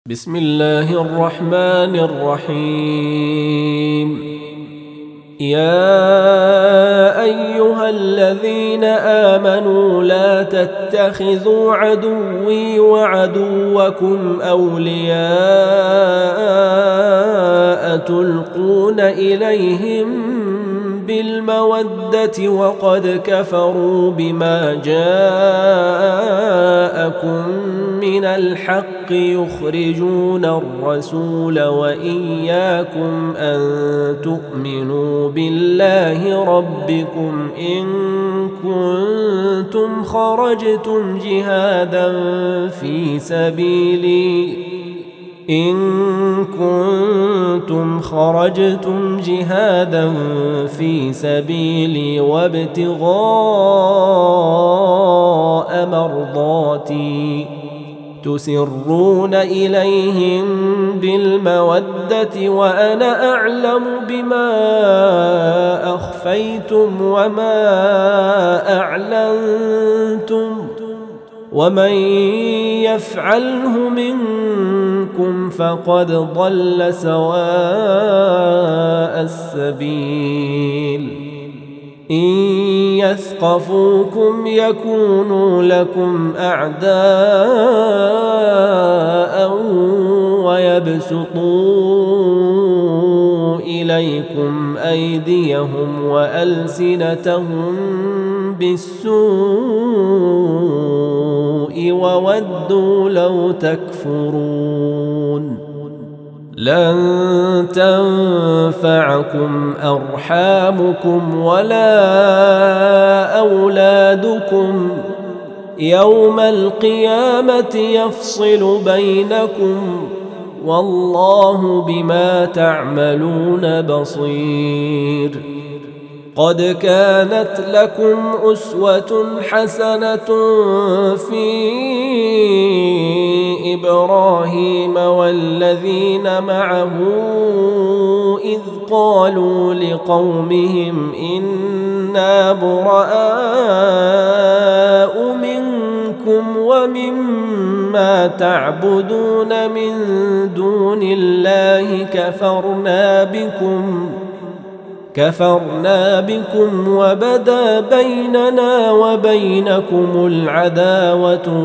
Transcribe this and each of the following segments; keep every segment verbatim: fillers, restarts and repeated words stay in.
بسم الله الرحمن الرحيم. يا أيها الذين آمنوا لا تتخذوا عدوي وعدوكم أولياء تلقون إليهم بالمودة وقد كفروا بما جاءكم من الحق يخرجون الرسول وإياكم أن تؤمنوا بالله ربكم إن كنتم خرجتم جهادا في سبيلي إن كنتم خرجتم جهادا في سبيلي وابتغاء مرضاتي تسرون إليهم بالمودة وأنا أعلم بما أخفيتم وما أعلنتم ومن يفعله منكم فقد ضل سواء السبيل. إن يثقفوكم يكونوا لكم أعداء ويبسطوا إليكم أيديهم وألسنتهم بالسوء وودوا لو تكفرون. لن تنفعكم أرحامكم ولا أولادكم يوم القيامة يفصل بينكم والله بما تعملون بصير. قد كانت لكم أسوة حسنة في إبراهيم والذين معه إذ قالوا لقومهم إنا براء منكم ومما تعبدون من دون الله كفرنا بكم كفرنا بكم وبدا بيننا وبينكم العداوة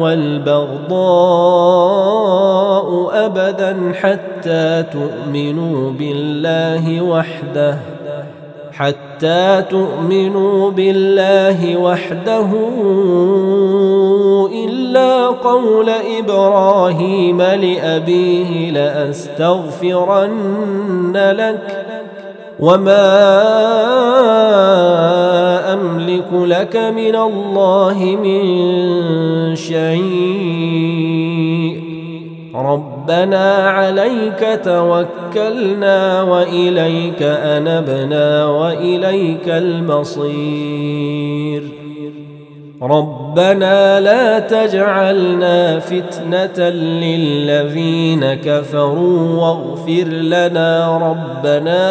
والبغضاء أبدا حتى تؤمنوا بالله وحده حتى تؤمنوا بالله وحده إلا قول إبراهيم لأبيه لأستغفرن لك وما أملك لك من الله من شيء ربنا عليك توكلنا وإليك أنبنا وإليك المصير. ربنا لا تجعلنا فتنة للذين كفروا واغفر لنا ربنا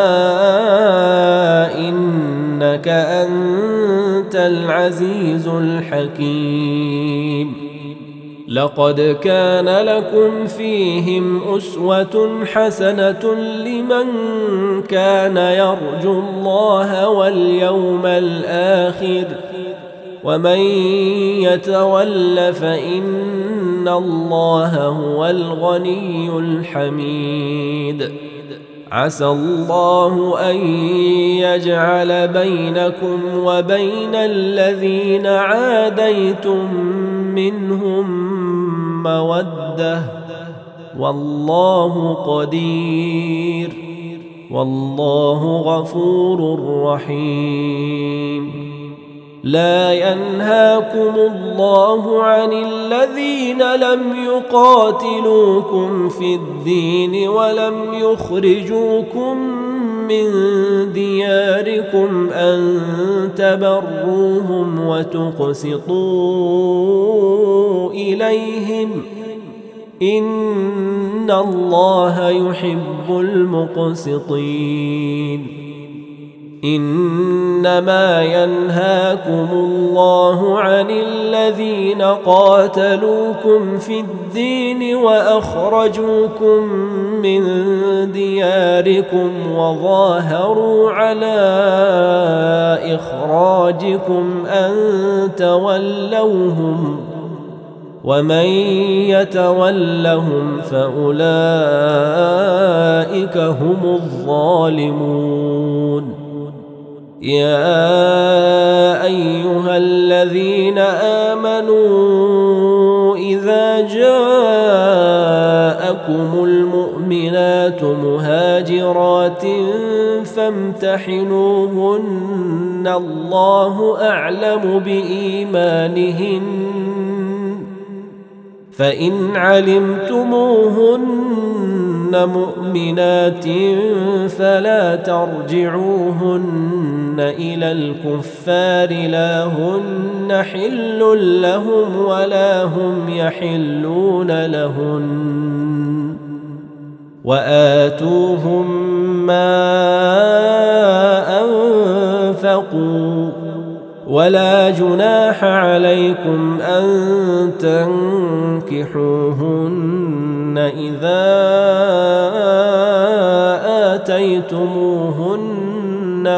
إنك أنت العزيز الحكيم. لقد كان لكم فيهم أسوة حسنة لمن كان يرجو الله واليوم الآخر ومن يتول فإن الله هو الغني الحميد. عسى الله أن يجعل بينكم وبين الذين عاديتم منهم مودة والله قدير والله غفور رحيم. لا ينهاكم الله عن الذين لم يقاتلوكم في الدين ولم يخرجوكم من دياركم أن تبروهم وتقسطوا إليهم إن الله يحب المقسطين. إنما ينهاكم الله عن الذين قاتلوكم في الدين وأخرجوكم من دياركم وظاهروا على إخراجكم أن تولوهم ومن يتولهم فأولئك هم الظالمون يا أيها الذين آمنوا إذا جاءكم المؤمنات مهاجرات فامتحنوهن الله أعلم بإيمانهن فإن علمتموهن مؤمنات فلا ترجعوهن إلى الكفار لا هن حل لهم ولا هم يحلون لهن وآتوهم ما أنفقوا ولا جناح عليكم أن تنكحوهن إذا آتيتموهن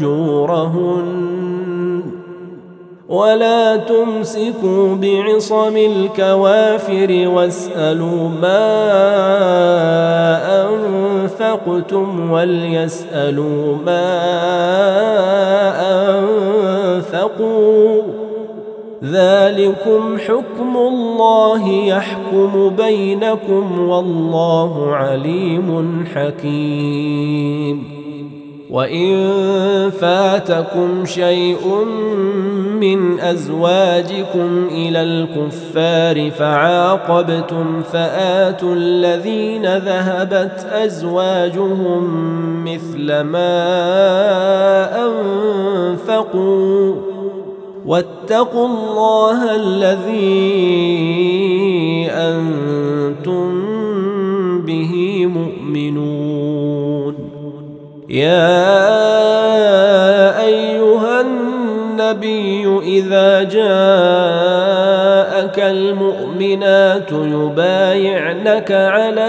أجورهن ولا تمسكوا بعصم الكوافر واسألوا ما أنفقتم وليسألوا ما أنفقوا ذلكم حكم الله يحكم بينكم والله عليم حكيم وإن فاتكم شيء من أزواجكم إلى الكفار فعاقبتم فآتوا الذين ذهبت أزواجهم مثل ما أنفقوا واتقوا الله الذي أنتم به مؤمنون يا أيها النبي إذا جاءك المؤمنات يبايعنك على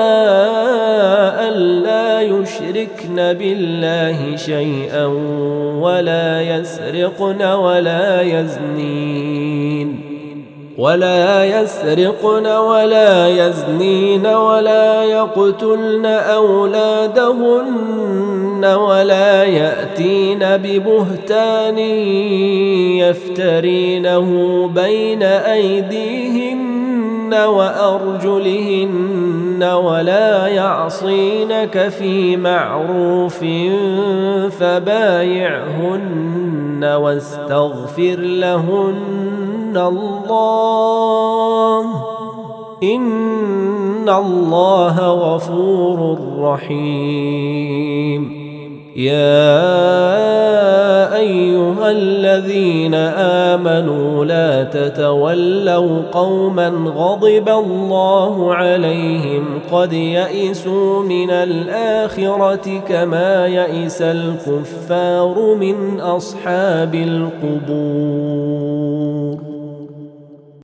ألا يشركن بالله شيئا ولا يسرقن ولا يزنين ولا يسرقن ولا يزنين ولا يقتلن أولادهن ولا يأتين ببهتان يفترينه بين أيديهن وأرجلهن ولا يعصينك في معروف فبايعهن واستغفر لهن الله إن الله غفور رحيم يا أيها الذين آمنوا لا تتولوا قوما غضب الله عليهم قد يئسوا من الآخرة كما يئس الكفار من أصحاب القبور